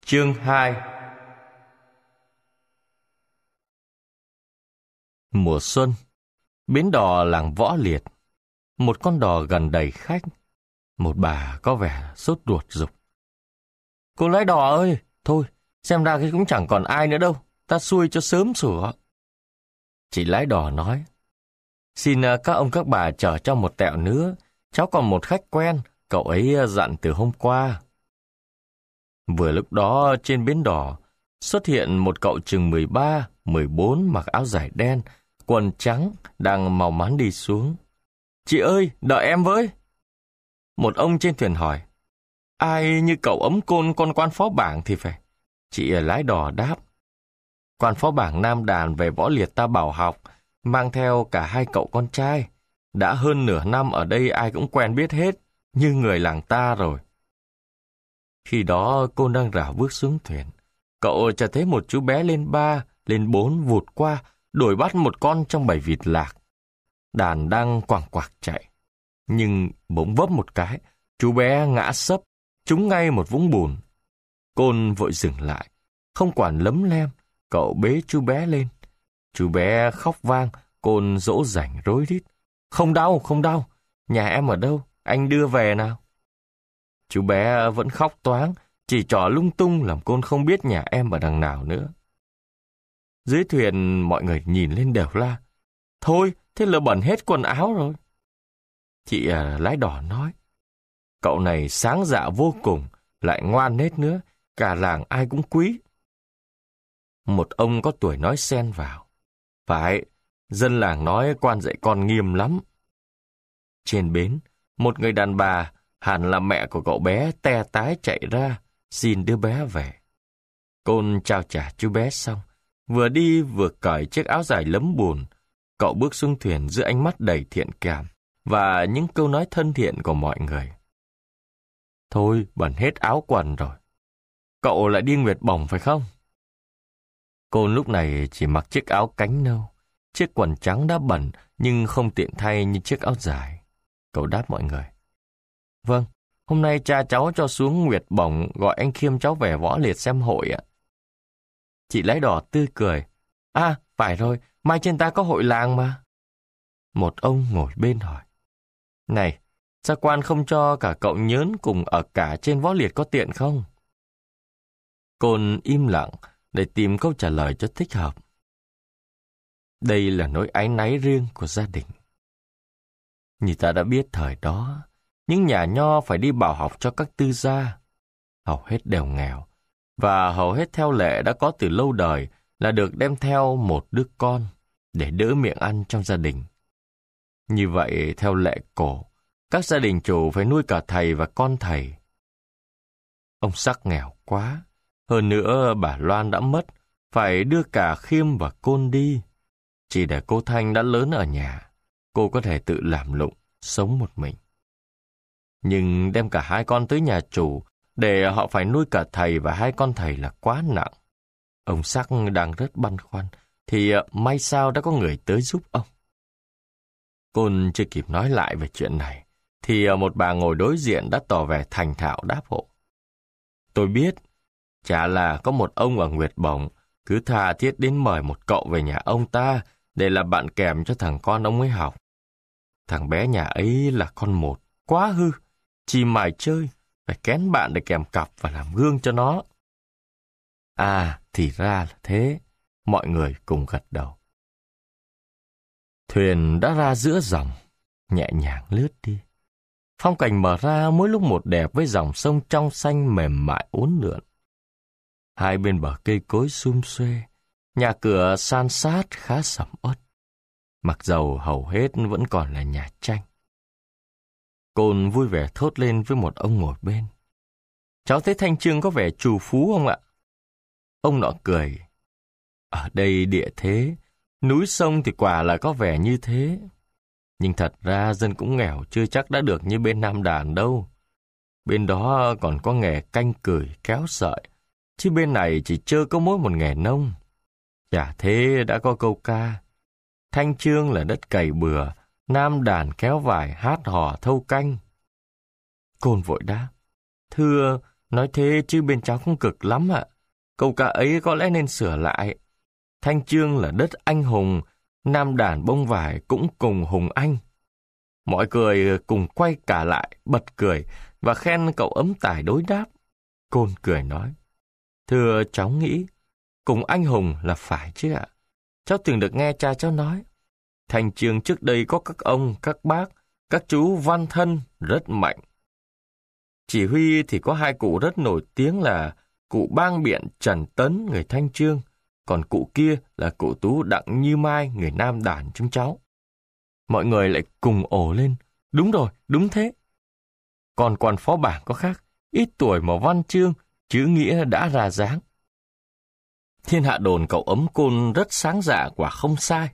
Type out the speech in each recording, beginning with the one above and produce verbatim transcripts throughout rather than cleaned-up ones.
Chương hai. Mùa xuân, bến đò làng Võ Liệt. Một con đò gần đầy khách. Một bà có vẻ sốt ruột giục: "Cô lái đò ơi, thôi, xem ra cái cũng chẳng còn ai nữa đâu, ta xuôi cho sớm sủa." Chị lái đò nói: "Xin các ông các bà chở cho một tẹo nữa, cháu còn một khách quen, cậu ấy dặn từ hôm qua." Vừa lúc đó trên bến đò xuất hiện một cậu chừng mười ba, mười bốn mặc áo dài đen, quần trắng đang mau mắn đi xuống. "Chị ơi, đợi em với." Một ông trên thuyền hỏi: "Ai như cậu ấm côn con quan phó bảng thì phải." Chị lái đò đáp: "Quan phó bảng Nam Đàn về Võ Liệt ta bảo học, mang theo cả hai cậu con trai. Đã hơn nửa năm ở đây ai cũng quen biết hết, như người làng ta rồi." Khi đó cô đang rảo bước xuống thuyền, cậu chợt thấy một chú bé lên ba, lên bốn vụt qua, đuổi bắt một con trong bầy vịt lạc. Đàn đang quàng quạc chạy, nhưng bỗng vấp một cái, chú bé ngã sấp, trúng ngay một vũng bùn. Côn vội dừng lại, không quản lấm lem, cậu bế chú bé lên. Chú bé khóc vang, Côn dỗ dành rối rít: "Không đau, không đau, nhà em ở đâu, anh đưa về nào." Chú bé vẫn khóc toáng, chỉ trỏ lung tung làm Côn không biết nhà em ở đằng nào nữa. Dưới thuyền mọi người nhìn lên đều la: "Thôi, thế là bẩn hết quần áo rồi." Chị à, lái đò nói: "Cậu này sáng dạ vô cùng, lại ngoan hết nữa, cả làng ai cũng quý." Một ông có tuổi nói xen vào: "Phải, dân làng nói quan dạy con nghiêm lắm." Trên bến, một người đàn bà, hẳn là mẹ của cậu bé, te tái chạy ra, xin đứa bé về. Côn trao trả chú bé xong, vừa đi vừa cởi chiếc áo dài lấm bùn, cậu bước xuống thuyền giữa ánh mắt đầy thiện cảm và những câu nói thân thiện của mọi người. "Thôi, bẩn hết áo quần rồi. Cậu lại đi Nguyệt Bổng phải không?" Côn lúc này chỉ mặc chiếc áo cánh nâu, chiếc quần trắng đã bẩn nhưng không tiện thay như chiếc áo dài. Cậu đáp mọi người: "Vâng, hôm nay cha cháu cho xuống Nguyệt Bổng gọi anh Khiêm cháu về Võ Liệt xem hội ạ." Chị lái đò tươi cười: "À, phải rồi, mai trên ta có hội làng mà." Một ông ngồi bên hỏi: "Này, sao quan không cho cả cậu nhớn cùng ở cả trên Võ Liệt có tiện không?" Côn im lặng để tìm câu trả lời cho thích hợp. Đây là nỗi áy náy riêng của gia đình. Như ta đã biết thời đó, những nhà nho phải đi bảo học cho các tư gia. Hầu hết đều nghèo, và hầu hết theo lệ đã có từ lâu đời là được đem theo một đứa con để đỡ miệng ăn trong gia đình. Như vậy, theo lệ cổ, các gia đình chủ phải nuôi cả thầy và con thầy. Ông Sắc nghèo quá, hơn nữa bà Loan đã mất, phải đưa cả Khiêm và Côn đi. Chỉ để cô Thanh đã lớn ở nhà, cô có thể tự làm lụng, sống một mình. Nhưng đem cả hai con tới nhà chủ để họ phải nuôi cả thầy và hai con thầy là quá nặng. Ông Sắc đang rất băn khoăn, thì may sao đã có người tới giúp ông. Côn chưa kịp nói lại về chuyện này, thì một bà ngồi đối diện đã tỏ vẻ thành thạo đáp hộ: "Tôi biết, chả là có một ông ở Nguyệt Bổng cứ tha thiết đến mời một cậu về nhà ông ta để làm bạn kèm cho thằng con ông ấy học. Thằng bé nhà ấy là con một, quá hư, chỉ mải chơi, phải kén bạn để kèm cặp và làm gương cho nó." À, thì ra là thế, mọi người cùng gật đầu. Thuyền đã ra giữa dòng, nhẹ nhàng lướt đi. Phong cảnh mở ra mỗi lúc một đẹp với dòng sông trong xanh mềm mại uốn lượn. Hai bên bờ cây cối sum xuê, nhà cửa san sát khá sầm uất, mặc dầu hầu hết vẫn còn là nhà tranh. Côn vui vẻ thốt lên với một ông ngồi bên: "Cháu thấy Thanh Chương có vẻ trù phú không ạ?" Ông nọ cười: "Ở đây địa thế, núi sông thì quả là có vẻ như thế. Nhưng thật ra dân cũng nghèo chưa chắc đã được như bên Nam Đàn đâu. Bên đó còn có nghề canh cửi, kéo sợi, chứ bên này chỉ trơ có mỗi một nghề nông. Chả thế đã có câu ca: Thanh Chương là đất cày bừa, Nam Đàn kéo vải, hát hò thâu canh." Côn vội đáp: "Thưa, Nói thế chứ bên cháu cũng cực lắm ạ. Câu ca ấy có lẽ nên sửa lại. Thanh Chương là đất anh hùng, nam đàn bông vải cũng cùng hùng anh. Mọi người cùng quay cả lại, bật cười và khen cậu ấm tài đối đáp. Côn cười nói, thưa cháu nghĩ, cùng anh hùng là phải chứ ạ. Cháu từng được nghe cha cháu nói, Thanh Chương trước đây có các ông, các bác, các chú văn thân rất mạnh. Chỉ huy thì có hai cụ rất nổi tiếng là cụ Bang Biện Trần Tấn, người Thanh Chương, còn cụ kia là cụ Tú Đặng Như Mai, người Nam Đàn chúng cháu. Mọi người lại cùng ồ lên, đúng rồi, đúng thế. Còn quan phó bảng có khác, ít tuổi mà văn chương, chữ nghĩa đã ra dáng. Thiên hạ đồn cậu ấm Côn rất sáng dạ quả không sai.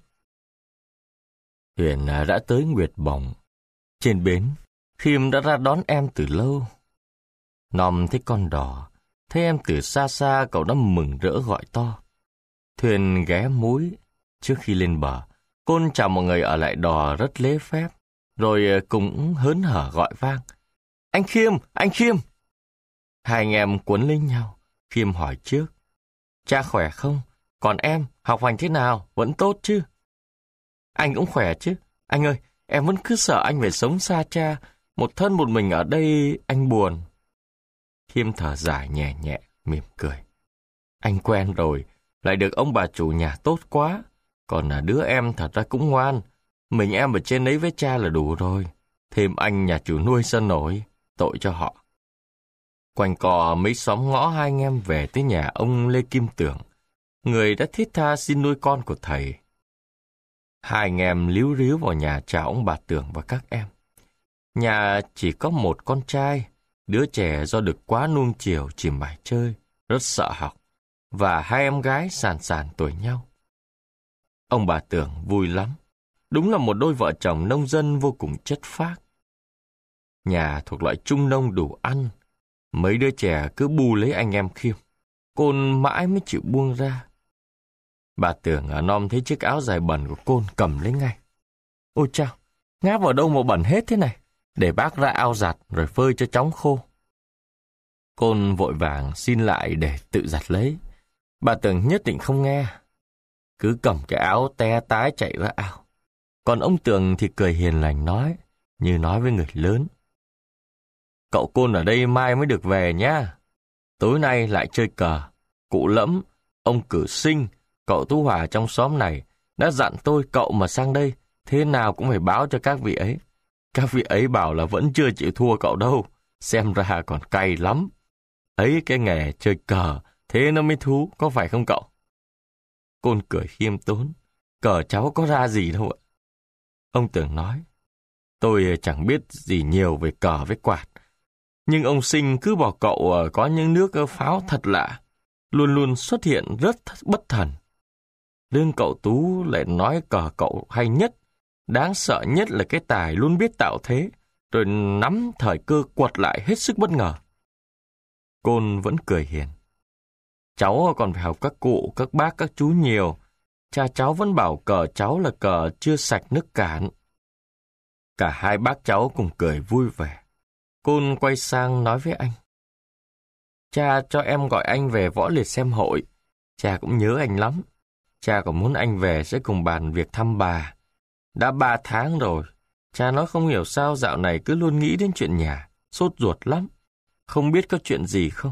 Thuyền đã tới Nguyệt Bồng. Trên bến, Khiêm đã ra đón em từ lâu. Nòm thấy con đò, thấy em từ xa xa cậu đã mừng rỡ gọi to. Thuyền ghé múi. Trước khi lên bờ, Côn chào mọi người ở lại đò rất lễ phép, rồi cũng hớn hở gọi vang. Anh Khiêm, anh Khiêm! Hai anh em cuốn lấy nhau. Khiêm hỏi trước. Cha khỏe không? Còn em, học hành thế nào? Vẫn tốt chứ? Anh cũng khỏe chứ. Anh ơi, em vẫn cứ sợ anh phải sống xa cha. Một thân một mình ở đây, anh buồn. Khiêm thở dài nhẹ nhẹ, mỉm cười. Anh quen rồi, lại được ông bà chủ nhà tốt quá. Còn là đứa em thật ra cũng ngoan. Mình em ở trên ấy với cha là đủ rồi. Thêm anh nhà chủ nuôi sao nổi, tội cho họ. Quanh cò mấy xóm ngõ hai anh em về tới nhà ông Lê Kim Tưởng, người đã thiết tha xin nuôi con của thầy. Hai anh em líu ríu vào nhà chào ông bà Tưởng và các em. Nhà chỉ có một con trai, đứa trẻ do được quá nuông chiều chỉ mải chơi, rất sợ học, và hai em gái sàn sàn tuổi nhau. Ông bà Tưởng vui lắm, đúng là một đôi vợ chồng nông dân vô cùng chất phác. Nhà thuộc loại trung nông đủ ăn, mấy đứa trẻ cứ bù lấy anh em Khiêm, Côn mãi mới chịu buông ra. Bà Tưởng ở Nom thấy chiếc áo dài bẩn của Côn cầm lấy ngay. Ôi chao, ngáp vào đâu mà bẩn hết thế này, để bác ra ao giặt rồi phơi cho chóng khô. Côn vội vàng xin lại để tự giặt lấy. Bà Tưởng nhất định không nghe, cứ cầm cái áo te tái chạy ra ao. Còn ông Tưởng thì cười hiền lành nói, như nói với người lớn. Cậu Côn ở đây mai mới được về nhá. Tối nay lại chơi cờ. Cụ Lẫm, ông Cử Sinh, cậu Tú Hòa trong xóm này đã dặn tôi cậu mà sang đây, thế nào cũng phải báo cho các vị ấy. Các vị ấy bảo là vẫn chưa chịu thua cậu đâu, xem ra còn cay lắm. Ấy cái nghề chơi cờ, thế nó mới thú, có phải không cậu? Côn cười khiêm tốn, cờ cháu có ra gì đâu ạ. Ông Tưởng nói, tôi chẳng biết gì nhiều về cờ với quạt, nhưng ông Sinh cứ bảo cậu có những nước pháo thật lạ, luôn luôn xuất hiện rất bất thần. Riêng cậu Tú lại nói cờ cậu hay nhất, đáng sợ nhất là cái tài luôn biết tạo thế, rồi nắm thời cơ quật lại hết sức bất ngờ. Côn vẫn cười hiền. Cháu còn phải học các cụ, các bác, các chú nhiều. Cha cháu vẫn bảo cờ cháu là cờ chưa sạch nước cạn. Cả hai bác cháu cùng cười vui vẻ. Côn quay sang nói với anh. Cha cho em gọi anh về Võ Liệt xem hội. Cha cũng nhớ anh lắm. Cha còn muốn anh về sẽ cùng bàn việc thăm bà. Đã ba tháng rồi. Cha nói không hiểu sao dạo này cứ luôn nghĩ đến chuyện nhà. Sốt ruột lắm. Không biết có chuyện gì không?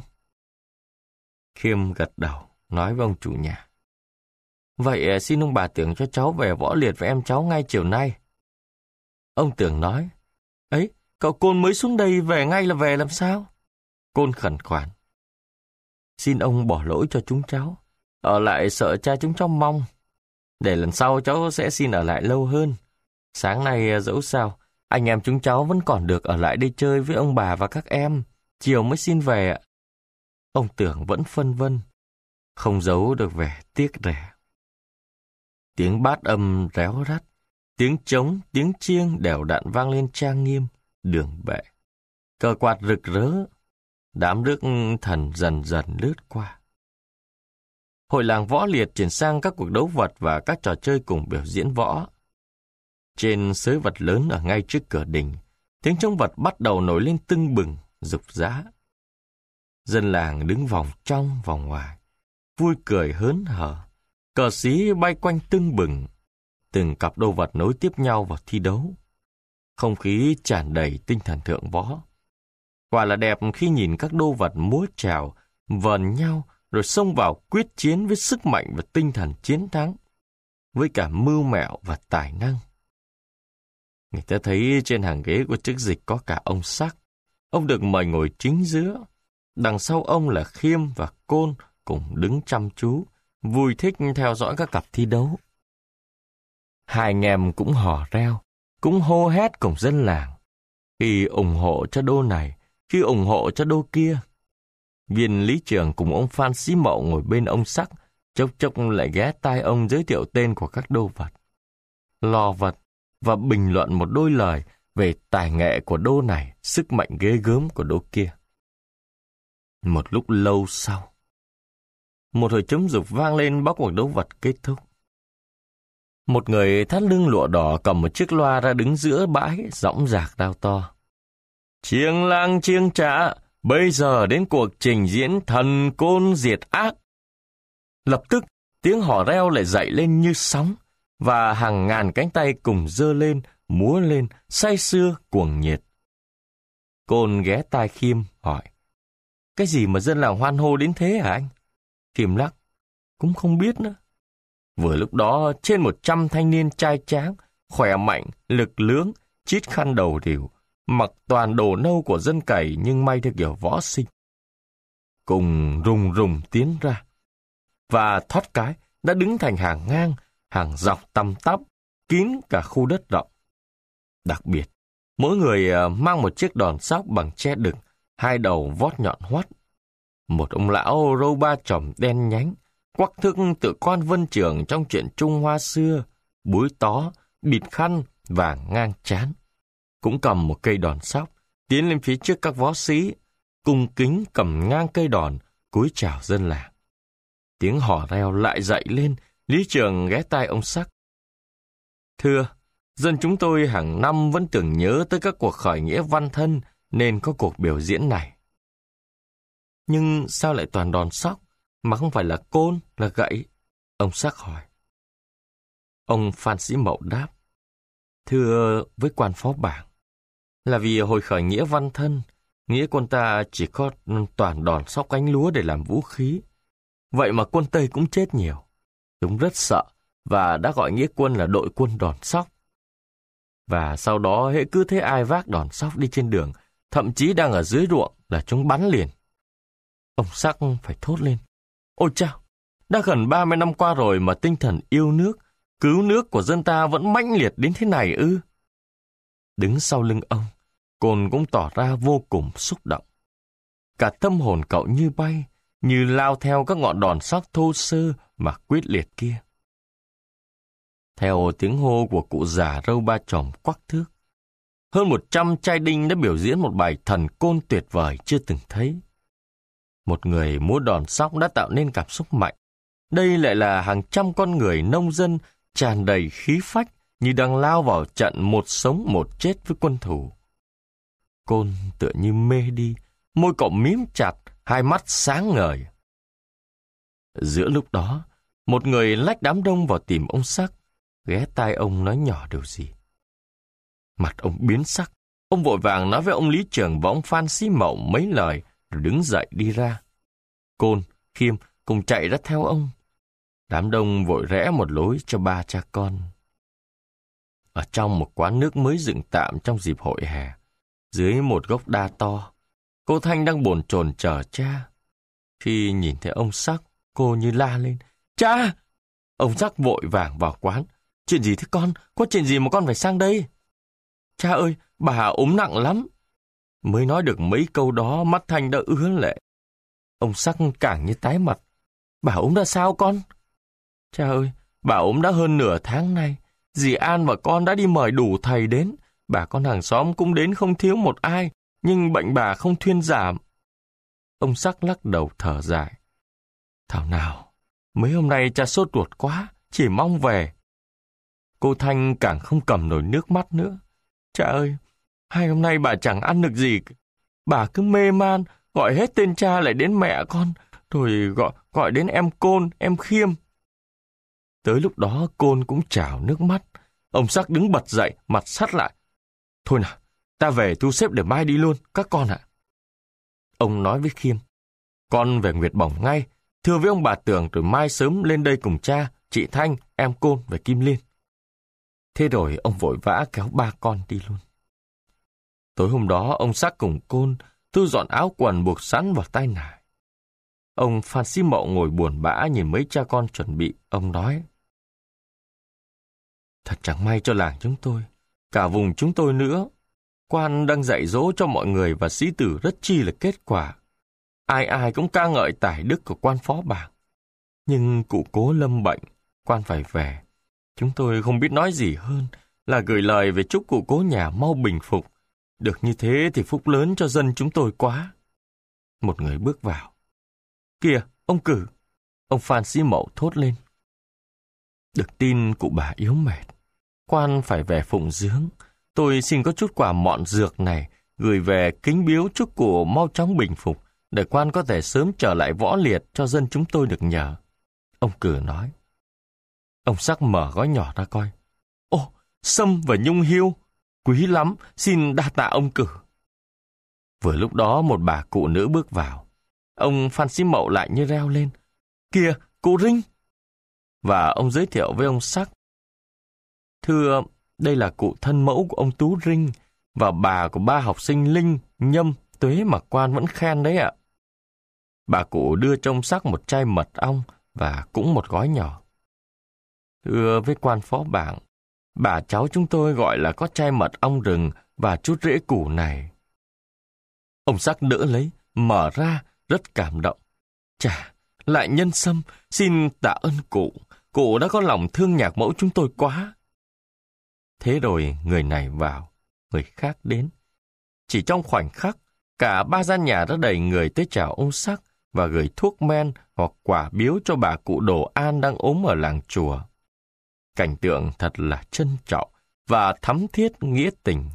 Khiêm gật đầu, nói với ông chủ nhà. Vậy xin ông bà Tưởng cho cháu về Võ Liệt với em cháu ngay chiều nay. Ông Tưởng nói. Ấy, cậu Côn mới xuống đây về ngay là về làm sao? Côn khẩn khoản. Xin ông bỏ lỗi cho chúng cháu. Ở lại sợ cha chúng cháu mong. Để lần sau cháu sẽ xin ở lại lâu hơn. Sáng nay dẫu sao, anh em chúng cháu vẫn còn được ở lại đây chơi với ông bà và các em. Chiều mới xin về ạ. Ông Tưởng vẫn phân vân, không giấu được vẻ tiếc rẻ. Tiếng bát âm réo rắt, tiếng trống, tiếng chiêng đều đặn vang lên trang nghiêm, đường bệ. Cờ quạt rực rỡ, đám rước thần dần dần lướt qua. Hội làng Võ Liệt chuyển sang các cuộc đấu vật và các trò chơi cùng biểu diễn võ. Trên sới vật lớn ở ngay trước cửa đình, tiếng trống vật bắt đầu nổi lên tưng bừng, rục rã. Dân làng đứng vòng trong vòng ngoài, vui cười hớn hở, cờ xí bay quanh tưng bừng, từng cặp đô vật nối tiếp nhau vào thi đấu. Không khí tràn đầy tinh thần thượng võ. Quả là đẹp khi nhìn các đô vật múa chào, vờn nhau rồi xông vào quyết chiến với sức mạnh và tinh thần chiến thắng, với cả mưu mẹo và tài năng. Người ta thấy trên hàng ghế của chức dịch có cả ông Sắc. Ông được mời ngồi chính giữa. Đằng sau ông là Khiêm và Côn cùng đứng chăm chú, vui thích theo dõi các cặp thi đấu. Hai anh em cũng hò reo, cũng hô hét cùng dân làng, khi ủng hộ cho đô này, khi ủng hộ cho đô kia. Viên lý trưởng cùng ông Phan Xí Mậu ngồi bên ông Sắc, chốc chốc lại ghé tai ông giới thiệu tên của các đô vật, lò vật và bình luận một đôi lời về tài nghệ của đô này, sức mạnh ghê gớm của đô kia. Một lúc lâu sau, một hồi trống dục vang lên báo cuộc đấu vật kết thúc. Một người thắt lưng lụa đỏ cầm một chiếc loa ra đứng giữa bãi, dõng dạc rao to: "Chiêng lang chiêng trả, bây giờ đến cuộc trình diễn thần côn diệt ác." Lập tức, tiếng hò reo lại dậy lên như sóng, và hàng ngàn cánh tay cùng giơ lên, múa lên, say sưa, cuồng nhiệt. Côn ghé tai Khiêm, hỏi: "Cái gì mà dân làng hoan hô đến thế hả anh?" Khiêm lắc: "Cũng không biết nữa." Vừa lúc đó, trên một trăm thanh niên trai tráng, khỏe mạnh, lực lưỡng, chít khăn đầu rìu, mặc toàn đồ nâu của dân cày nhưng may theo kiểu võ sinh, cùng rùng rùng tiến ra, và thoát cái đã đứng thành hàng ngang, hàng dọc tăm tắp, kín cả khu đất rộng. Đặc biệt, mỗi người mang một chiếc đòn sóc bằng tre đực, hai đầu vót nhọn hoắt. Một ông lão râu ba chòm đen nhánh, quắc thước tự quan Vân Trường trong chuyện Trung Hoa xưa, búi tó, bịt khăn, vàng ngang trán, cũng cầm một cây đòn sóc, tiến lên phía trước các võ sĩ, cung kính cầm ngang cây đòn, cúi chào dân làng. Tiếng hò reo lại dậy lên, lý trường ghé tai ông Sắc: "Thưa, dân chúng tôi hàng năm vẫn tưởng nhớ tới các cuộc khởi nghĩa văn thân nên có cuộc biểu diễn này." "Nhưng sao lại toàn đòn sóc, mà không phải là côn, là gậy?" ông Sắc hỏi. Ông Phan Xí Mậu đáp: "Thưa với quan phó bảng, là vì hồi khởi nghĩa văn thân, nghĩa quân ta chỉ có toàn đòn sóc cánh lúa để làm vũ khí. Vậy mà quân Tây cũng chết nhiều. Chúng rất sợ và đã gọi nghĩa quân là đội quân đòn sóc. Và sau đó hễ cứ thấy ai vác đòn sóc đi trên đường, thậm chí đang ở dưới ruộng, là chúng bắn liền." Ông Sắc phải thốt lên: "Ôi chao, đã gần ba mươi năm qua rồi mà tinh thần yêu nước, cứu nước của dân ta vẫn mãnh liệt đến thế này ư?" Đứng sau lưng ông, Côn cũng tỏ ra vô cùng xúc động. Cả tâm hồn cậu như bay, như lao theo các ngọn đòn sóc thô sơ mà quyết liệt kia. Theo tiếng hô của cụ già râu ba chòm quắc thước, hơn một trăm trai đinh đã biểu diễn một bài thần côn tuyệt vời chưa từng thấy. Một người múa đòn sóc đã tạo nên cảm xúc mạnh. Đây lại là hàng trăm con người nông dân tràn đầy khí phách, như đang lao vào trận một sống một chết với quân thù. Côn tựa như mê đi, môi cậu mím chặt, hai mắt sáng ngời. Giữa lúc đó, một người lách đám đông vào tìm ông Sắc, ghé tai ông nói nhỏ điều gì. Mặt ông biến sắc, ông vội vàng nói với ông lý trưởng và ông Phan Xí Mậu mấy lời, rồi đứng dậy đi ra. Côn, Khiêm cùng chạy ra theo ông. Đám đông vội rẽ một lối cho ba cha con. Ở trong một quán nước mới dựng tạm trong dịp hội hè, dưới một gốc đa to, cô Thanh đang bồn chồn chờ cha. Khi nhìn thấy ông Sắc, cô như la lên: "Cha!" Ông Sắc vội vàng vào quán: "Chuyện gì thế con? Có chuyện gì mà con phải sang đây?" "Cha ơi, bà ốm nặng lắm." Mới nói được mấy câu đó, mắt Thanh đã ứa lệ. Ông Sắc càng như tái mặt: "Bà ốm ra sao con?" "Cha ơi, bà ốm đã hơn nửa tháng nay. Dì An và con đã đi mời đủ thầy đến. Bà con hàng xóm cũng đến không thiếu một ai, nhưng bệnh bà không thuyên giảm." Ông Sắc lắc đầu thở dài: "Thảo nào, mấy hôm nay cha sốt ruột quá, chỉ mong về." Cô Thanh càng không cầm nổi nước mắt nữa: "Cha ơi, hai hôm nay bà chẳng ăn được gì. Bà cứ mê man, gọi hết tên cha lại đến mẹ con, rồi gọi gọi đến em Côn, em Khiêm. Tới lúc đó Côn cũng trào nước mắt. Ông Sắc đứng bật dậy, mặt sắt lại. Thôi nào, ta về thu xếp để mai đi luôn, các con ạ. Ông nói với Khiêm, con về Nguyệt Bổng ngay, thưa với ông bà Tường rồi mai sớm lên đây cùng cha, chị Thanh, em Côn và Kim Liên. Thế rồi ông vội vã kéo ba con đi luôn. Tối hôm đó ông Sắc cùng Côn thu dọn áo quần buộc sẵn vào tay nải. Ông Phan Xí Mậu ngồi buồn bã nhìn mấy cha con chuẩn bị. Ông nói, thật chẳng may cho làng chúng tôi, cả vùng chúng tôi nữa. Quan đang dạy dỗ cho mọi người và sĩ tử rất chi là kết quả. Ai ai cũng ca ngợi tài đức của quan phó bảng. Nhưng cụ Cố lâm bệnh, quan phải về. Chúng tôi không biết nói gì hơn là gửi lời về chúc cụ Cố nhà mau bình phục. Được như thế thì phúc lớn cho dân chúng tôi quá. Một người bước vào. Kìa, ông Cử! Ông Phan Xí Mậu thốt lên. Được tin cụ bà yếu mệt, quan phải về phụng dưỡng. Tôi xin có chút quà mọn dược này gửi về kính biếu chúc cụ mau chóng bình phục, để quan có thể sớm trở lại võ liệt cho dân chúng tôi được nhờ. Ông Cử nói. Ông Sắc mở gói nhỏ ra coi. Ô, sâm và nhung hiêu, quý lắm, xin đa tạ ông Cử. Vừa lúc đó một bà cụ nữ bước vào. Ông Phan Xí Mậu lại như reo lên. Kìa, cụ Rinh! Và ông giới thiệu với ông Sắc. Thưa, đây là cụ thân mẫu của ông Tú Rinh và bà của ba học sinh Linh, Nhâm, Tuế mà quan vẫn khen đấy ạ. Bà cụ đưa cho ông Sắc một chai mật ong và cũng một gói nhỏ. Thưa với quan phó bảng, bà cháu chúng tôi gọi là có chai mật ong rừng và chút rễ củ này. Ông Sắc đỡ lấy, mở ra, rất cảm động. Chà, lại nhân sâm, xin tạ ơn cụ. Cụ đã có lòng thương nhạc mẫu chúng tôi quá. Thế rồi người này vào, người khác đến. Chỉ trong khoảnh khắc, cả ba gian nhà đã đầy người tới chào ông Sắc và gửi thuốc men hoặc quà biếu cho bà cụ Đồ An đang ốm ở làng chùa. Cảnh tượng thật là trân trọng và thắm thiết nghĩa tình.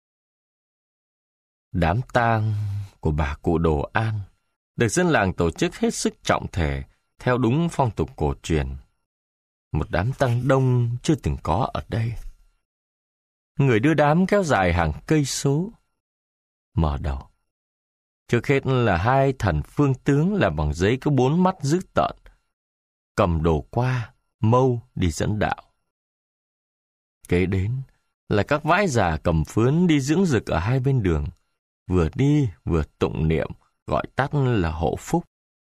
Đám tang của bà cụ Đồ An được dân làng tổ chức hết sức trọng thể theo đúng phong tục cổ truyền. Một đám tang đông chưa từng có ở đây. Người đưa đám kéo dài hàng cây số. Mở đầu, trước hết là hai thần phương tướng làm bằng giấy có bốn mắt dữ tợn, cầm đồ qua, mâu đi dẫn đạo. Kế đến là các vãi già cầm phướn đi dưỡng dực ở hai bên đường, vừa đi vừa tụng niệm, gọi tắt là hộ phúc.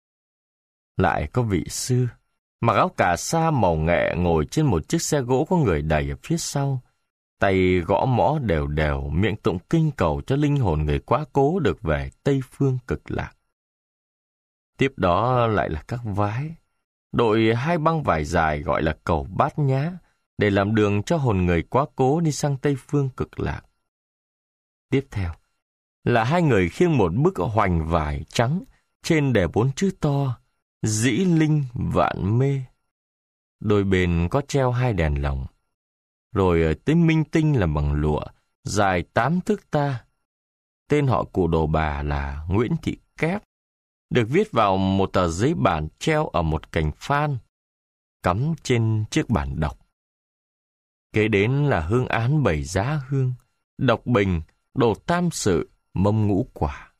Lại có vị sư, mặc áo cà sa màu nghệ ngồi trên một chiếc xe gỗ có người đẩy ở phía sau, tay gõ mõ đều đều, miệng tụng kinh cầu cho linh hồn người quá cố được về Tây Phương cực lạc. Tiếp đó lại là các vái, đội hai băng vải dài gọi là cầu Bát Nhã, để làm đường cho hồn người quá cố đi sang Tây Phương cực lạc. Tiếp theo là hai người khiêng một bức hoành vải trắng, trên đề bốn chữ to, dĩ linh vạn mê. Đôi bên có treo hai đèn lồng. Rồi tới minh tinh làm bằng lụa, dài tám thước ta. Tên họ cụ Đồ bà là Nguyễn Thị Kép, được viết vào một tờ giấy bản treo ở một cành phan, cắm trên chiếc bản đọc. Kế đến là hương án bảy giá hương, độc bình, đồ tam sự, mâm ngũ quả.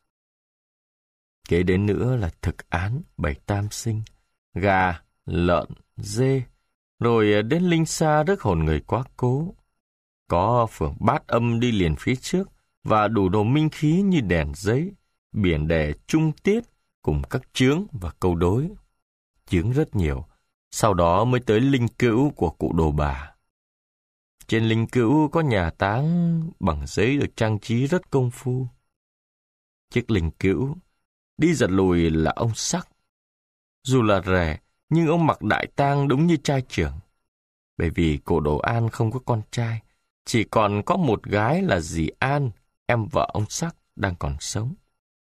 Kế đến nữa là thực án bảy tam sinh, gà, lợn, dê, rồi đến linh sa rước hồn người quá cố. Có phường bát âm đi liền phía trước và đủ đồ minh khí như đèn giấy, biển đề trung tiết cùng các chướng và câu đối. Chướng rất nhiều, sau đó mới tới linh cữu của cụ Đồ bà. Trên linh cữu có nhà táng bằng giấy được trang trí rất công phu. Chiếc linh cữu đi giật lùi là ông Sắc. Dù là rẻ, nhưng ông mặc đại tang đúng như trai trưởng. Bởi vì cụ Đồ An không có con trai, chỉ còn có một gái là dì An, em vợ ông Sắc, đang còn sống.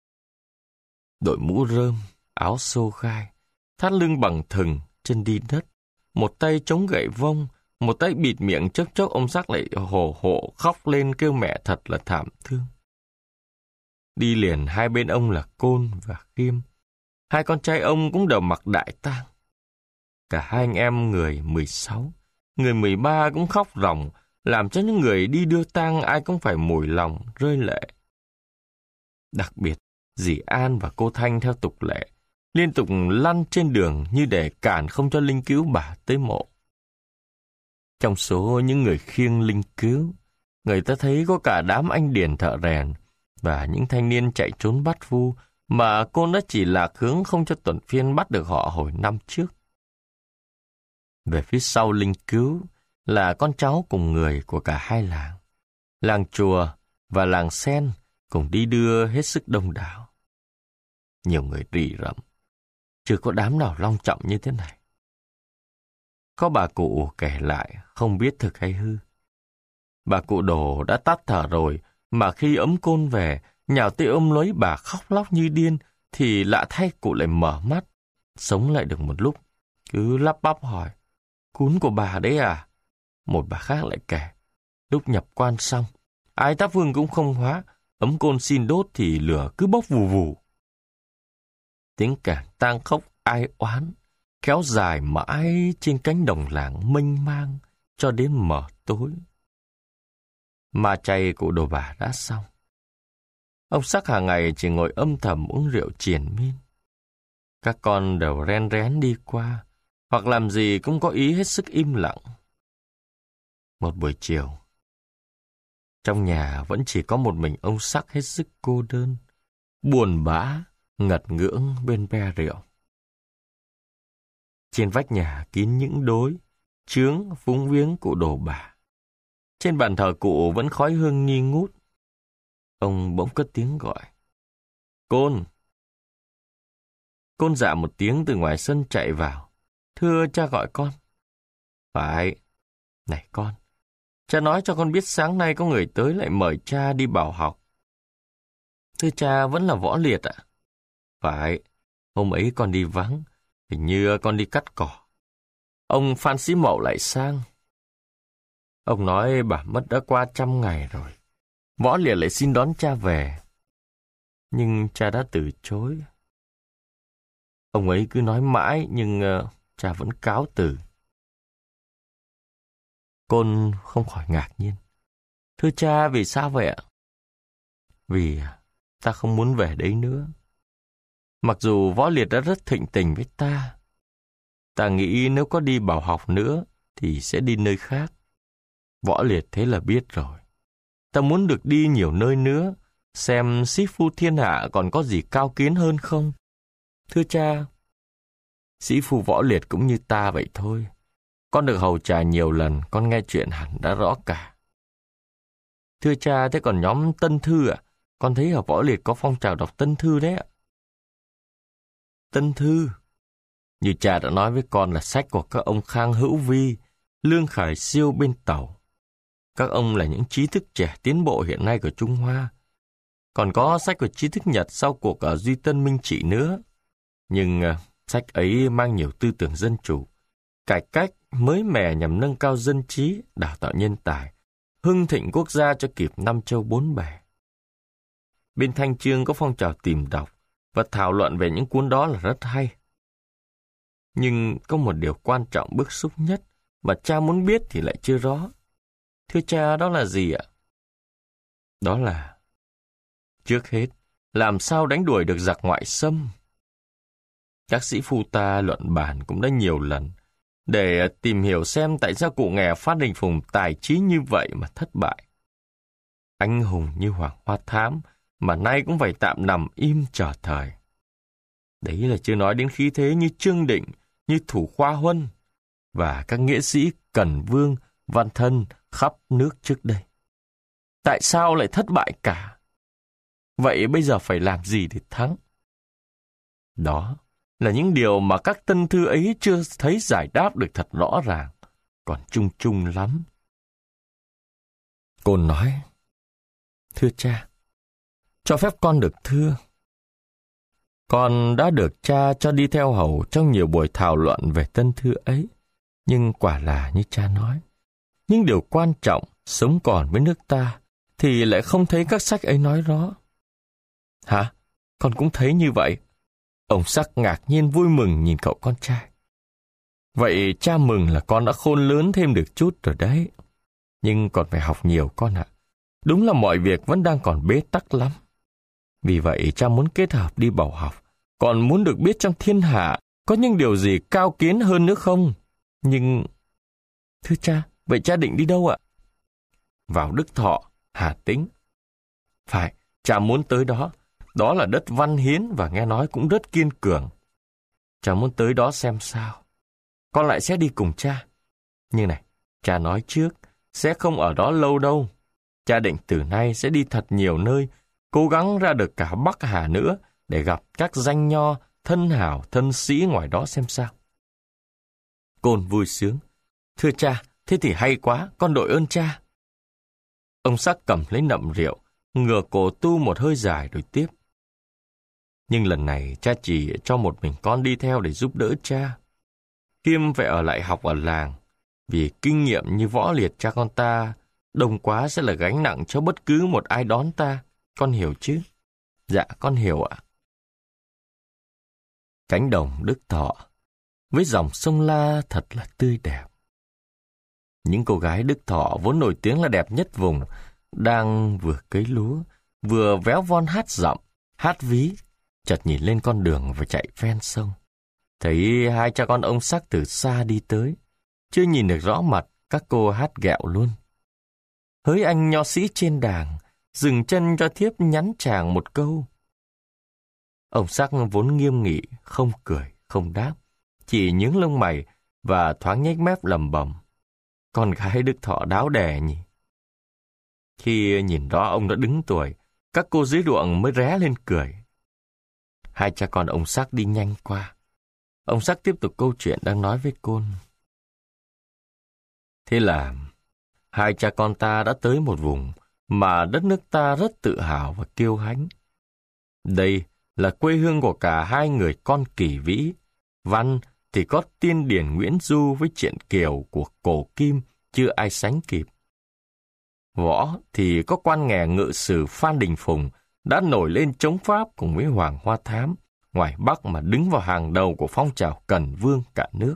Đội mũ rơm, áo xô gai, thắt lưng bằng thừng, chân đi đất, một tay chống gậy vông, một tay bịt miệng, chốc chốc ông Sắc lại hồ hộ khóc lên kêu mẹ thật là thảm thương. Đi liền hai bên ông là Côn và Khiêm. Hai con trai ông cũng đều mặc đại tang. Cả hai anh em người mười sáu, người mười ba cũng khóc ròng, làm cho những người đi đưa tang ai cũng phải mủi lòng, rơi lệ. Đặc biệt, dì An và cô Thanh theo tục lệ, liên tục lăn trên đường như để cản không cho linh cữu bà tới mộ. Trong số những người khiêng linh cữu, người ta thấy có cả đám anh điền thợ rèn và những thanh niên chạy trốn bắt vu mà Côn đã chỉ lạc hướng không cho Tuần Phiên bắt được họ hồi năm trước. Về phía sau linh cữu là con cháu cùng người của cả hai làng. Làng Chùa và làng Sen cùng đi đưa hết sức đông đảo. Nhiều người rì rầm, chưa có đám nào long trọng như thế này. Có bà cụ kể lại không biết thực hay hư. Bà cụ Đồ đã tắt thở rồi, mà khi ấm Côn về, nhào tới ôm lấy bà khóc lóc như điên, thì lạ thay cụ lại mở mắt, sống lại được một lúc, cứ lắp bắp hỏi, cún của bà đấy à? Một bà khác lại kể, lúc nhập quan xong, ai thắp hương cũng không hóa, ấm Côn xin đốt thì lửa cứ bốc vù vù. Tiếng cản tang khóc ai oán, kéo dài mãi trên cánh đồng làng mênh mang cho đến mờ tối. Mà chay cụ Đồ bà đã xong. Ông Sắc hàng ngày chỉ ngồi âm thầm uống rượu triền miên. Các con đều ren rén đi qua, hoặc làm gì cũng có ý hết sức im lặng. Một buổi chiều, trong nhà vẫn chỉ có một mình ông Sắc hết sức cô đơn, buồn bã, ngật ngưỡng bên be rượu. Trên vách nhà kín những đối, chướng phúng viếng cụ Đồ bà. Trên bàn thờ cụ vẫn khói hương nghi ngút. Ông bỗng cất tiếng gọi. Côn! Côn dạ một tiếng từ ngoài sân chạy vào. Thưa cha gọi con. Phải. Này con, cha nói cho con biết sáng nay có người tới lại mời cha đi bảo học. Thưa cha vẫn là Võ Liệt ạ? Phải. Hôm ấy con đi vắng, hình như con đi cắt cỏ. Ông Phan Sĩ Mậu lại sang. Ông nói bà mất đã qua trăm ngày rồi. Võ Liệt lại xin đón cha về. Nhưng cha đã từ chối. Ông ấy cứ nói mãi nhưng uh, cha vẫn cáo từ. Côn không khỏi ngạc nhiên. Thưa cha, vì sao vậy ạ? Vì ta không muốn về đấy nữa. Mặc dù Võ Liệt đã rất thịnh tình với ta. Ta nghĩ nếu có đi bảo học nữa thì sẽ đi nơi khác. Võ Liệt thế là biết rồi. Ta muốn được đi nhiều nơi nữa, xem sĩ phu thiên hạ còn có gì cao kiến hơn không. Thưa cha, sĩ phu Võ Liệt cũng như ta vậy thôi. Con được hầu trà nhiều lần, con nghe chuyện hẳn đã rõ cả. Thưa cha, thế còn nhóm Tân Thư ạ? À? Con thấy ở Võ Liệt có phong trào đọc Tân Thư đấy ạ. Tân Thư, như cha đã nói với con là sách của các ông Khang Hữu Vi, Lương Khải Siêu bên Tàu. Các ông là những trí thức trẻ tiến bộ hiện nay của Trung Hoa. Còn có sách của trí thức Nhật sau cuộc ở Duy Tân Minh Trị nữa. Nhưng uh, sách ấy mang nhiều tư tưởng dân chủ, cải cách, mới mẻ nhằm nâng cao dân trí, đào tạo nhân tài, hưng thịnh quốc gia cho kịp năm châu bốn bể. Bên Thanh Chương có phong trào tìm đọc và thảo luận về những cuốn đó là rất hay. Nhưng có một điều quan trọng bức xúc nhất mà cha muốn biết thì lại chưa rõ. Thưa cha, đó là gì ạ? Đó là, trước hết, làm sao đánh đuổi được giặc ngoại xâm? Các sĩ phu ta luận bàn cũng đã nhiều lần để tìm hiểu xem tại sao cụ nghè Phát Đình Phùng tài trí như vậy mà thất bại. Anh hùng như Hoàng Hoa Thám mà nay cũng phải tạm nằm im chờ thời. Đấy là chưa nói đến khí thế như Trương Định, như Thủ Khoa Huân và các nghĩa sĩ Cần Vương, Văn Thân khắp nước trước đây. Tại sao lại thất bại cả? Vậy bây giờ phải làm gì để thắng? Đó là những điều mà các tân thư ấy chưa thấy giải đáp được thật rõ ràng, còn chung chung lắm. Côn nói, thưa cha, cho phép con được thưa. Con đã được cha cho đi theo hầu trong nhiều buổi thảo luận về tân thư ấy, nhưng quả là như cha nói, những điều quan trọng sống còn với nước ta thì lại không thấy các sách ấy nói rõ. Hả? Con cũng thấy như vậy. Ông Sắc ngạc nhiên vui mừng nhìn cậu con trai. Vậy cha mừng là con đã khôn lớn thêm được chút rồi đấy. Nhưng còn phải học nhiều con ạ. Đúng là mọi việc vẫn đang còn bế tắc lắm. Vì vậy cha muốn kết hợp đi bảo học. Còn muốn được biết trong thiên hạ có những điều gì cao kiến hơn nữa không? Nhưng... Thưa cha, vậy cha định đi đâu ạ? Vào Đức Thọ, Hà Tĩnh. Phải, cha muốn tới đó. Đó là đất văn hiến và nghe nói cũng rất kiên cường. Cha muốn tới đó xem sao. Con lại sẽ đi cùng cha. Nhưng này, cha nói trước, sẽ không ở đó lâu đâu. Cha định từ nay sẽ đi thật nhiều nơi, cố gắng ra được cả Bắc Hà nữa, để gặp các danh nho, thân hảo, thân sĩ ngoài đó xem sao. Côn vui sướng. Thưa cha, thế thì hay quá, con đội ơn cha. Ông Sắc cầm lấy nậm rượu, ngửa cổ tu một hơi dài rồi tiếp. Nhưng lần này cha chỉ cho một mình con đi theo để giúp đỡ cha. Khiêm phải ở lại học ở làng, vì kinh nghiệm như Võ Liệt cha con ta, đông quá sẽ là gánh nặng cho bất cứ một ai đón ta. Con hiểu chứ? Dạ, con hiểu ạ. Cánh đồng Đức Thọ, với dòng sông La thật là tươi đẹp. Những cô gái Đức Thọ vốn nổi tiếng là đẹp nhất vùng, đang vừa cấy lúa, vừa véo von hát dặm, hát ví, chợt nhìn lên con đường và chạy ven sông. Thấy hai cha con ông Sắc từ xa đi tới, chưa nhìn được rõ mặt, các cô hát ghẹo luôn. Hỡi anh nho sĩ trên đàng, dừng chân cho thiếp nhắn chàng một câu. Ông Sắc vốn nghiêm nghị, không cười, không đáp, chỉ nhướng lông mày và thoáng nhếch mép lẩm bẩm. Con gái Đức Thọ đáo đẻ nhỉ. Khi nhìn rõ ông đã đứng tuổi, các cô dưới ruộng mới ré lên cười. Hai cha con ông Sắc đi nhanh qua. Ông Sắc tiếp tục câu chuyện đang nói với Côn. Thế là hai cha con ta đã tới một vùng mà đất nước ta rất tự hào và kiêu hãnh. Đây là quê hương của cả hai người con Kỳ Vĩ. Văn thì có tiên điển Nguyễn Du với truyện Kiều của Cổ Kim chưa ai sánh kịp. Võ thì có quan nghè ngự sử Phan Đình Phùng đã nổi lên chống Pháp cùng với Hoàng Hoa Thám, ngoài Bắc mà đứng vào hàng đầu của phong trào Cần Vương cả nước.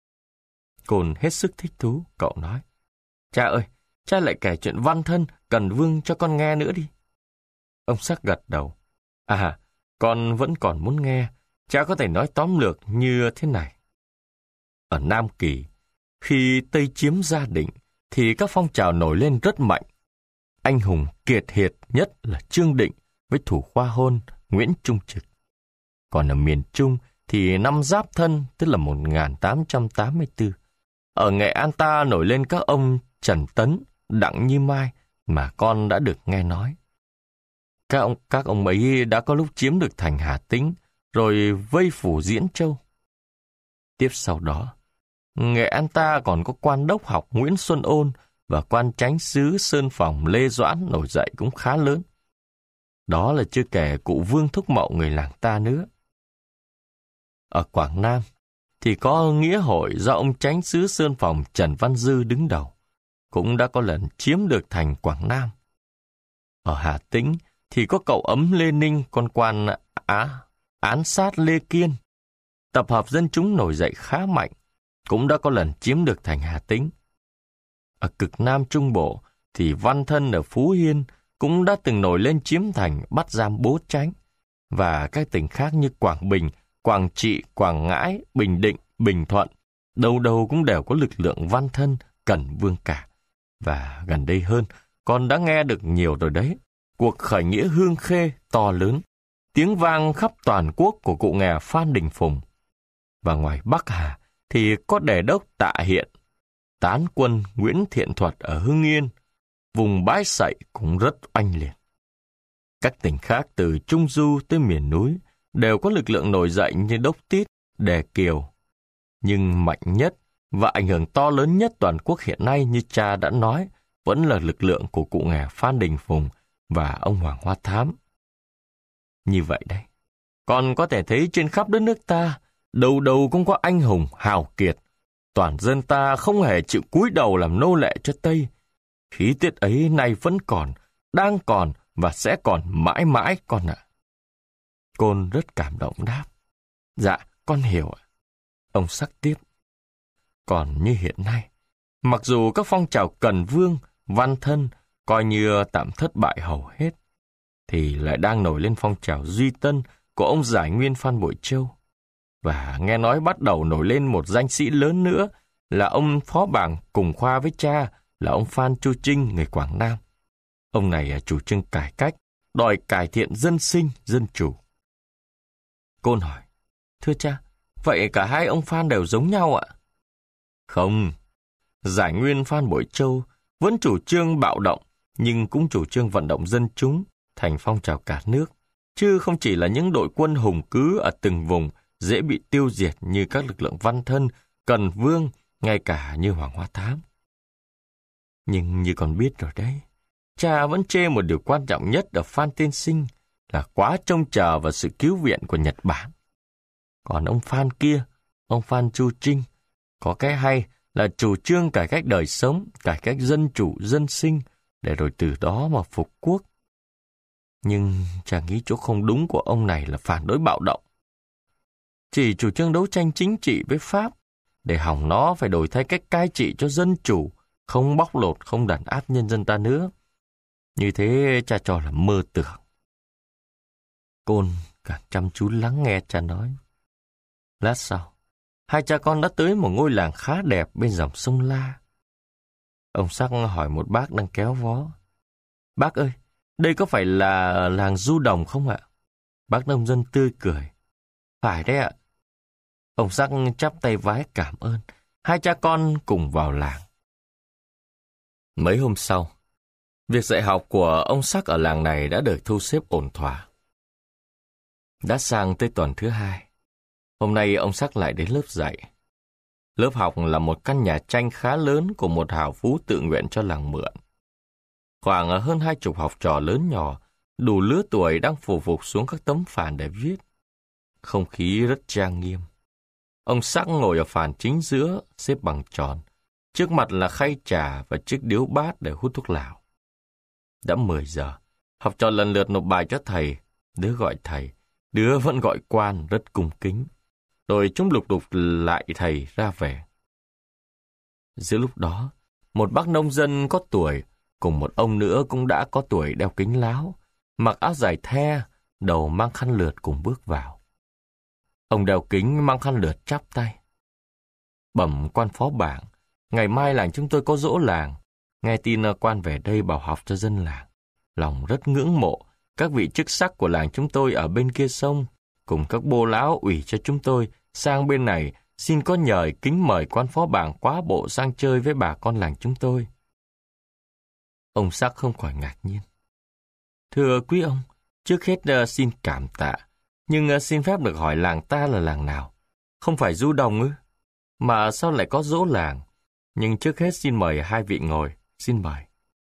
Côn hết sức thích thú, cậu nói. Cha ơi, cha lại kể chuyện Văn Thân, Cần Vương cho con nghe nữa đi. Ông Sắc gật đầu. À, con vẫn còn muốn nghe. Cha có thể nói tóm lược như thế này. Ở Nam Kỳ, khi Tây chiếm Gia Định, thì các phong trào nổi lên rất mạnh. Anh hùng kiệt hiệt nhất là Trương Định với thủ khoa hôn Nguyễn Trung Trực. Còn ở miền Trung thì năm Giáp Thân, tức là một nghìn tám trăm tám mươi tư, ở Nghệ An ta nổi lên các ông Trần Tấn, Đặng Như Mai mà con đã được nghe nói. Các ông, các ông ấy đã có lúc chiếm được thành Hà Tĩnh, rồi vây phủ Diễn Châu. Tiếp sau đó, Nghệ An ta còn có quan đốc học Nguyễn Xuân Ôn và quan chánh sứ Sơn Phòng Lê Doãn nổi dậy cũng khá lớn. Đó là chưa kể cụ Vương Thúc Mậu người làng ta nữa. Ở Quảng Nam thì có nghĩa hội do ông chánh sứ Sơn Phòng Trần Văn Dư đứng đầu, cũng đã có lần chiếm được thành Quảng Nam. Ở Hà Tĩnh thì có cậu Ấm Lê Ninh, con quan á, án sát Lê Kiên. Tập hợp dân chúng nổi dậy khá mạnh, cũng đã có lần chiếm được thành Hà Tĩnh. Ở cực Nam Trung Bộ thì Văn Thân ở Phú Yên cũng đã từng nổi lên chiếm thành, bắt giam Bố Chánh, và các tỉnh khác như Quảng Bình, Quảng Trị, Quảng Ngãi, Bình Định, Bình Thuận, đâu đâu cũng đều có lực lượng Văn Thân, Cần Vương cả. Và gần đây hơn, con đã nghe được nhiều rồi đấy, cuộc khởi nghĩa Hương Khê to lớn, tiếng vang khắp toàn quốc của cụ nghè Phan Đình Phùng. Và ngoài Bắc Hà thì có đề đốc Tạ Hiện, tán quân Nguyễn Thiện Thuật ở Hưng Yên, vùng Bãi Sậy cũng rất oanh liệt. Các tỉnh khác từ Trung Du tới miền núi đều có lực lượng nổi dậy như Đốc Tít, Đề Kiều. Nhưng mạnh nhất và ảnh hưởng to lớn nhất toàn quốc hiện nay như cha đã nói vẫn là lực lượng của cụ nghè Phan Đình Phùng và ông Hoàng Hoa Thám. Như vậy đấy, còn có thể thấy trên khắp đất nước ta, đầu đầu cũng có anh hùng hào kiệt. Toàn dân ta không hề chịu cúi đầu làm nô lệ cho Tây. Khí tiết ấy nay vẫn còn, đang còn và sẽ còn mãi mãi con ạ. Côn rất cảm động đáp: Dạ, con hiểu ạ. Ông Sắc tiếp: Còn như hiện nay, mặc dù các phong trào cần vương, văn thân coi như tạm thất bại hầu hết, thì lại đang nổi lên phong trào duy tân của ông Giải Nguyên Phan Bội Châu. Và nghe nói bắt đầu nổi lên một danh sĩ lớn nữa là ông phó bảng cùng khoa với cha là ông Phan Chu Trinh, người Quảng Nam. Ông này chủ trương cải cách, đòi cải thiện dân sinh, dân chủ. Côn hỏi: Thưa cha, vậy cả hai ông Phan đều giống nhau ạ? Không, Giải Nguyên Phan Bội Châu vẫn chủ trương bạo động, nhưng cũng chủ trương vận động dân chúng thành phong trào cả nước, chứ không chỉ là những đội quân hùng cứ ở từng vùng dễ bị tiêu diệt như các lực lượng văn thân, cần vương, ngay cả như Hoàng Hoa Thám. Nhưng như con biết rồi đấy, cha vẫn chê một điều quan trọng nhất ở Phan tiên sinh là quá trông chờ vào sự cứu viện của Nhật Bản. Còn ông Phan kia, ông Phan Chu Trinh, có cái hay là chủ trương cải cách đời sống, cải cách dân chủ, dân sinh, để rồi từ đó mà phục quốc. Nhưng cha nghĩ chỗ không đúng của ông này là phản đối bạo động. Chỉ chủ trương đấu tranh chính trị với Pháp, để hỏng nó phải đổi thay cách cai trị cho dân chủ, không bóc lột, không đàn áp nhân dân ta nữa. Như thế cha cho là mơ tưởng. Côn càng chăm chú lắng nghe cha nói. Lát sau, hai cha con đã tới một ngôi làng khá đẹp bên dòng sông La. Ông Sắc hỏi một bác đang kéo vó: Bác ơi, đây có phải là làng Du Đồng không ạ? Bác nông dân tươi cười: Phải đấy ạ. Ông Sắc chắp tay vái cảm ơn. Hai cha con cùng vào làng. Mấy hôm sau, việc dạy học của ông Sắc ở làng này đã được thu xếp ổn thỏa. Đã sang tới tuần thứ hai. Hôm nay ông Sắc lại đến lớp dạy. Lớp học là một căn nhà tranh khá lớn của một hào phú tự nguyện cho làng mượn. Khoảng hơn hai chục học trò lớn nhỏ, đủ lứa tuổi đang phủ phục xuống các tấm phản để viết. Không khí rất trang nghiêm. Ông Sắc ngồi ở phản chính giữa, xếp bằng tròn. Trước mặt là khay trà và chiếc điếu bát để hút thuốc lào. Đã mười giờ, học trò lần lượt nộp bài cho thầy. Đứa gọi thầy, đứa vẫn gọi quan rất cung kính. Rồi chúng lục đục lại thầy ra về. Giữa lúc đó, một bác nông dân có tuổi, cùng một ông nữa cũng đã có tuổi đeo kính láo, mặc áo dài the, đầu mang khăn lượt cùng bước vào. Ông đeo kính mang khăn lượt chắp tay. Bẩm quan phó bảng, ngày mai làng chúng tôi có giỗ làng. Nghe tin quan về đây bảo học cho dân làng. Lòng rất ngưỡng mộ các vị chức sắc của làng chúng tôi ở bên kia sông, cùng các bô lão ủy cho chúng tôi sang bên này xin có nhờ kính mời quan phó bảng quá bộ sang chơi với bà con làng chúng tôi. Ông Sắc không khỏi ngạc nhiên. Thưa quý ông, trước hết uh, xin cảm tạ, nhưng uh, xin phép được hỏi làng ta là làng nào? Không phải Du Đồng ư? Mà sao lại có giỗ làng? Nhưng trước hết xin mời hai vị ngồi, xin mời.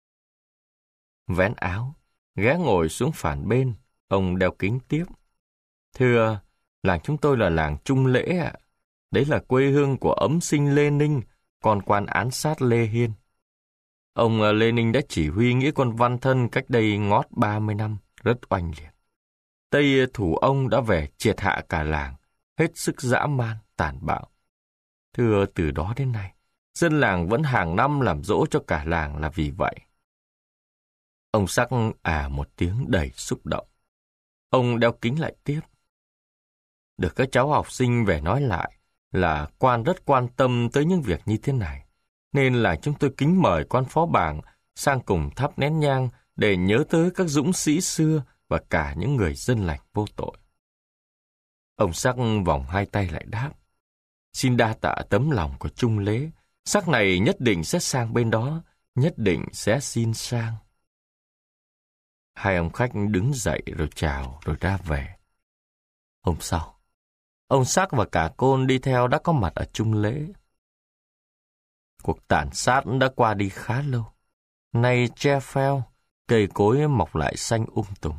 Vén áo, ghé ngồi xuống phản bên, ông đeo kính tiếp. Thưa, làng chúng tôi là làng Trung Lễ ạ. Đấy là quê hương của ấm sinh Lê Ninh, con quan án sát Lê Hiên. Ông Lê Ninh đã chỉ huy nghĩa quân văn thân cách đây ngót ba mươi năm, rất oanh liệt. Tây thủ ông đã về triệt hạ cả làng, hết sức dã man, tàn bạo. Thưa, từ đó đến nay, dân làng vẫn hàng năm làm dỗ cho cả làng là vì vậy. Ông Sắc à một tiếng đầy xúc động. Ông đeo kính lại tiếp. Được các cháu học sinh về nói lại là quan rất quan tâm tới những việc như thế này, nên là chúng tôi kính mời quan phó bảng sang cùng thắp nén nhang để nhớ tới các dũng sĩ xưa và cả những người dân lành vô tội. Ông Sắc vòng hai tay lại đáp. Xin đa tạ tấm lòng của Trung Lễ, Sắc này nhất định sẽ sang bên đó, nhất định sẽ xin sang. Hai ông khách đứng dậy rồi chào rồi ra về. Hôm sau, ông Sắc và cả Côn đi theo đã có mặt ở Trung Lễ. Cuộc tàn sát đã qua đi khá lâu. Nay tre pheo, cây cối mọc lại xanh um tùm.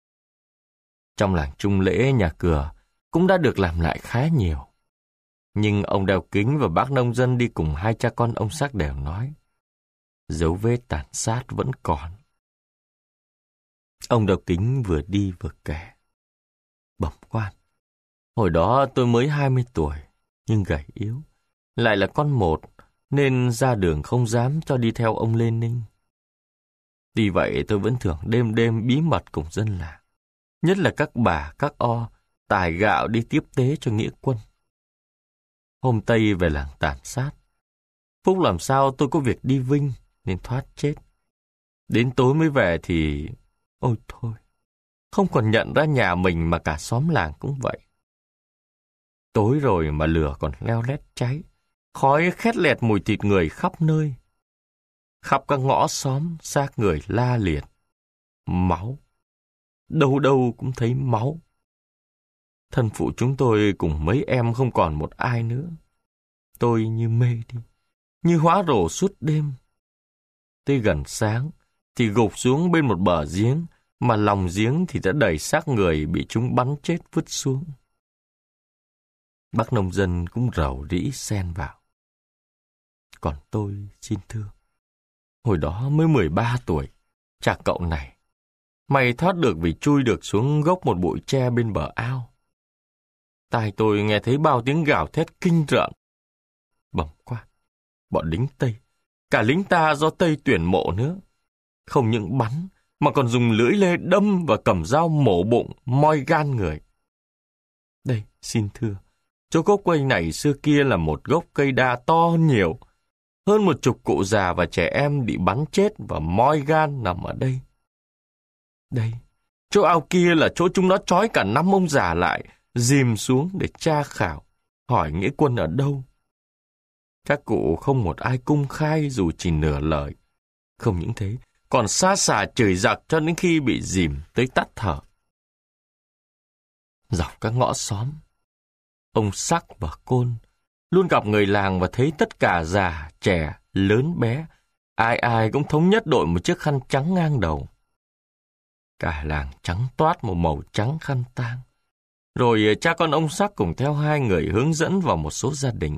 Trong làng Trung Lễ, nhà cửa cũng đã được làm lại khá nhiều. Nhưng ông đeo kính và bác nông dân đi cùng hai cha con ông Sắc đều nói, dấu vết tàn sát vẫn còn. Ông đeo kính vừa đi vừa kể. Bẩm quan, hồi đó tôi mới hai mươi tuổi, nhưng gầy yếu, lại là con một, nên ra đường không dám cho đi theo ông Lê Ninh. Tuy vậy tôi vẫn thường đêm đêm bí mật cùng dân làng, nhất là các bà, các o, tải gạo đi tiếp tế cho nghĩa quân. Hôm Tây về làng tàn sát, phúc làm sao tôi có việc đi Vinh nên thoát chết. Đến tối mới về thì... Ôi thôi, không còn nhận ra nhà mình mà cả xóm làng cũng vậy. Tối rồi mà lửa còn leo lét cháy, khói khét lẹt mùi thịt người khắp nơi. Khắp các ngõ xóm, xác người la liệt. Máu. Đâu đâu cũng thấy máu. Thân phụ chúng tôi cùng mấy em không còn một ai nữa. Tôi như mê đi, như hóa rồ suốt đêm. Tới gần sáng thì gục xuống bên một bờ giếng, mà lòng giếng thì đã đầy xác người bị chúng bắn chết vứt xuống. Bác nông dân cũng rầu rĩ xen vào. Còn tôi xin thưa, hồi đó mới mười ba tuổi, chả cậu này. Mày thoát được vì chui được xuống gốc một bụi tre bên bờ ao. Tai tôi nghe thấy bao tiếng gào thét kinh rợn. Bẩm quan, bọn lính Tây, cả lính ta do Tây tuyển mộ nữa. Không những bắn, mà còn dùng lưỡi lê đâm và cầm dao mổ bụng, moi gan người. Đây, xin thưa, chỗ gốc cây này xưa kia là một gốc cây đa to hơn nhiều. Hơn một chục cụ già và trẻ em bị bắn chết và moi gan nằm ở đây. Đây, chỗ ao kia là chỗ chúng nó trói cả năm ông già lại, dìm xuống để tra khảo, hỏi nghĩa quân ở đâu. Các cụ không một ai cung khai dù chỉ nửa lời. Không những thế, còn xa xả chửi giặc cho đến khi bị dìm tới tắt thở. Dọc các ngõ xóm, ông Sắc và Côn luôn gặp người làng và thấy tất cả già, trẻ, lớn bé, ai ai cũng thống nhất đội một chiếc khăn trắng ngang đầu. Cả làng trắng toát một màu trắng khăn tang. Rồi cha con ông Sắc cùng theo hai người hướng dẫn vào một số gia đình.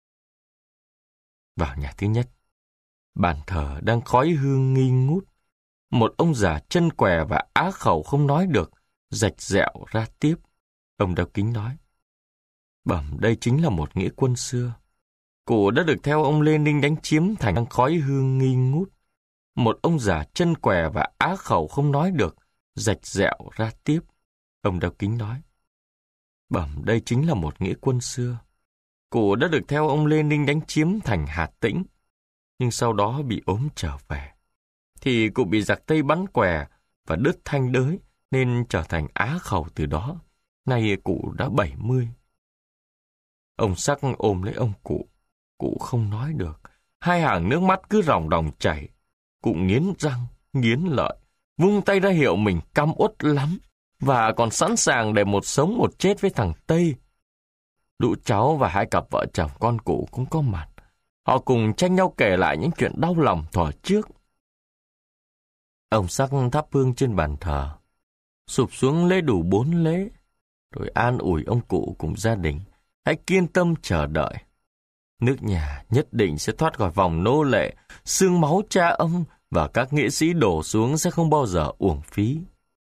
Vào nhà thứ nhất, bàn thờ đang khói hương nghi ngút. Một ông già chân què và á khẩu không nói được, rạch rẹo ra tiếp. Ông đeo kính nói: Bẩm, đây chính là một nghĩa quân xưa. Cụ đã được theo ông Lê Ninh đánh chiếm thành đang khói hương nghi ngút. Một ông già chân què và á khẩu không nói được, rạch rẹo ra tiếp. Ông đeo kính nói: Bẩm, đây chính là một nghĩa quân xưa. Cụ đã được theo ông Lê Ninh đánh chiếm thành Hà Tĩnh, nhưng sau đó bị ốm trở về. Thì cụ bị giặc Tây bắn què và đứt thanh đới nên trở thành á khẩu từ đó. Nay cụ đã bảy mươi. Ông Sắc ôm lấy ông cụ. Cụ không nói được. Hai hàng nước mắt cứ ròng ròng chảy. Cụ nghiến răng, nghiến lợi, vung tay ra hiệu mình căm uất lắm và còn sẵn sàng để một sống một chết với thằng Tây. Lũ cháu và hai cặp vợ chồng con cụ cũng có mặt. Họ cùng tranh nhau kể lại những chuyện đau lòng thuở trước. Ông Sắc thắp hương trên bàn thờ, sụp xuống lễ đủ bốn lễ, rồi an ủi ông cụ cùng gia đình: hãy kiên tâm chờ đợi. Nước nhà nhất định sẽ thoát khỏi vòng nô lệ, xương máu cha ông và các nghệ sĩ đổ xuống sẽ không bao giờ uổng phí.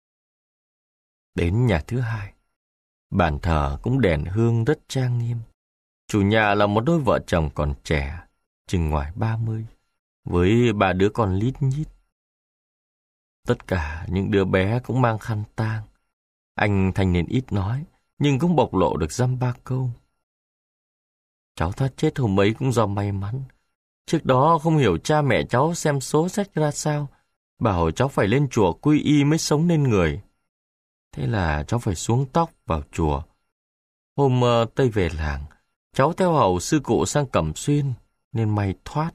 Đến nhà thứ hai, bàn thờ cũng đèn hương rất trang nghiêm. Chủ nhà là một đôi vợ chồng còn trẻ, chừng ngoài ba mươi, với ba đứa con lít nhít. Tất cả những đứa bé cũng mang khăn tang. Anh thanh niên ít nói, nhưng cũng bộc lộ được dăm ba câu. Cháu thoát chết hôm ấy cũng do may mắn. Trước đó không hiểu cha mẹ cháu xem số sách ra sao, bảo cháu phải lên chùa quy y mới sống nên người. Thế là cháu phải xuống tóc vào chùa. Hôm uh, Tây về làng, cháu theo hầu sư cụ sang Cẩm Xuyên, nên may thoát.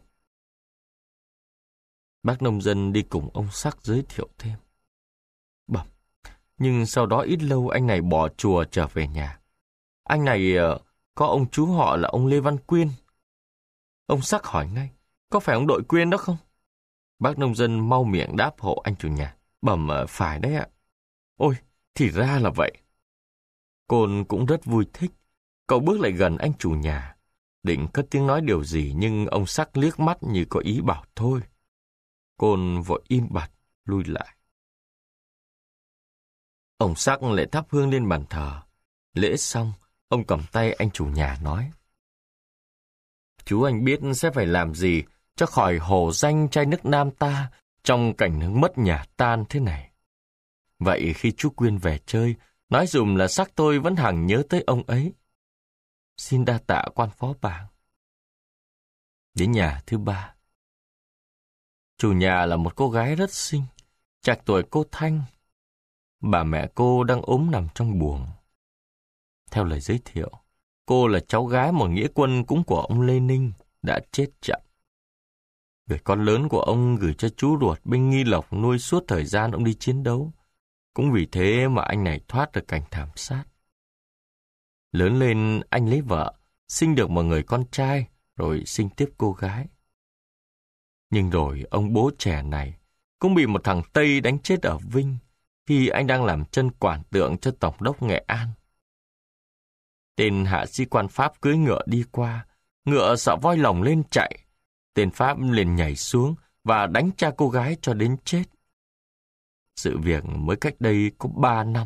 Bác nông dân đi cùng ông Sắc giới thiệu thêm. Bẩm, nhưng sau đó ít lâu anh này bỏ chùa trở về nhà. Anh này uh, có ông chú họ là ông Lê Văn Quyên. Ông Sắc hỏi ngay: có phải ông đội Quyên đó không? Bác nông dân mau miệng đáp hộ anh chủ nhà: Bẩm, uh, phải đấy ạ. Ôi, thì ra là vậy. Côn cũng rất vui thích. Cậu bước lại gần anh chủ nhà, định cất tiếng nói điều gì, nhưng ông Sắc liếc mắt như có ý bảo thôi. Côn vội im bặt lui lại. Ông Sắc lại thắp hương lên bàn thờ. Lễ xong, ông cầm tay anh chủ nhà nói: Chú anh biết sẽ phải làm gì cho khỏi hổ danh trai nước Nam ta trong cảnh mất nhà tan thế này. Vậy khi chú Quyên về chơi, nói dùm là Sắc tôi vẫn hằng nhớ tới ông ấy. Xin đa tạ quan phó bảng. Đến nhà thứ ba. Chủ nhà là một cô gái rất xinh, trạc tuổi cô Thanh. Bà mẹ cô đang ốm nằm trong buồng. Theo lời giới thiệu, cô là cháu gái một nghĩa quân cũng của ông Lê Ninh, đã chết chậm. Người con lớn của ông gửi cho chú ruột bên Nghi Lộc nuôi suốt thời gian ông đi chiến đấu. Cũng vì thế mà anh này thoát được cảnh thảm sát. Lớn lên anh lấy vợ, sinh được một người con trai, rồi sinh tiếp cô gái. Nhưng rồi ông bố trẻ này cũng bị một thằng Tây đánh chết ở Vinh khi anh đang làm chân quản tượng cho Tổng đốc Nghệ An. Tên hạ sĩ quan Pháp cưỡi ngựa đi qua, ngựa sợ voi lồng lên chạy. Tên Pháp liền nhảy xuống và đánh cha cô gái cho đến chết. Sự việc mới cách đây có ba năm.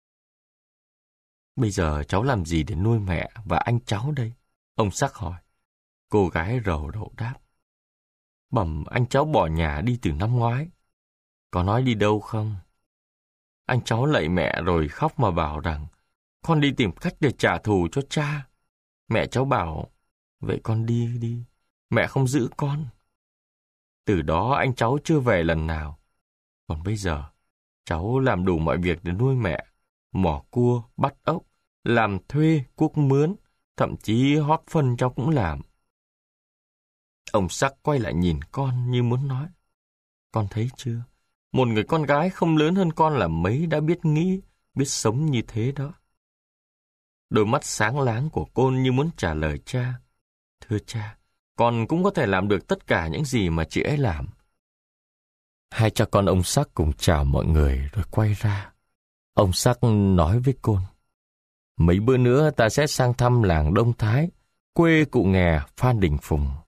Bây giờ cháu làm gì để nuôi mẹ và anh cháu đây? Ông Sắc hỏi. Cô gái rầu rầu đáp. Bẩm anh cháu bỏ nhà đi từ năm ngoái. Có nói đi đâu không? Anh cháu lạy mẹ rồi khóc mà bảo rằng con đi tìm cách để trả thù cho cha. Mẹ cháu bảo, vậy con đi đi, mẹ không giữ con. Từ đó anh cháu chưa về lần nào. Còn bây giờ, cháu làm đủ mọi việc để nuôi mẹ, mỏ cua, bắt ốc, làm thuê, cuốc mướn, thậm chí hót phân cháu cũng làm. Ông Sắc quay lại nhìn con như muốn nói. Con thấy chưa? Một người con gái không lớn hơn con là mấy đã biết nghĩ, biết sống như thế đó. Đôi mắt sáng láng của cô như muốn trả lời cha. Thưa cha, con cũng có thể làm được tất cả những gì mà chị ấy làm. Hai cha con ông Sắc cùng chào mọi người rồi quay ra. Ông Sắc nói với Côn. Mấy bữa nữa ta sẽ sang thăm làng Đông Thái, quê cụ nghè Phan Đình Phùng.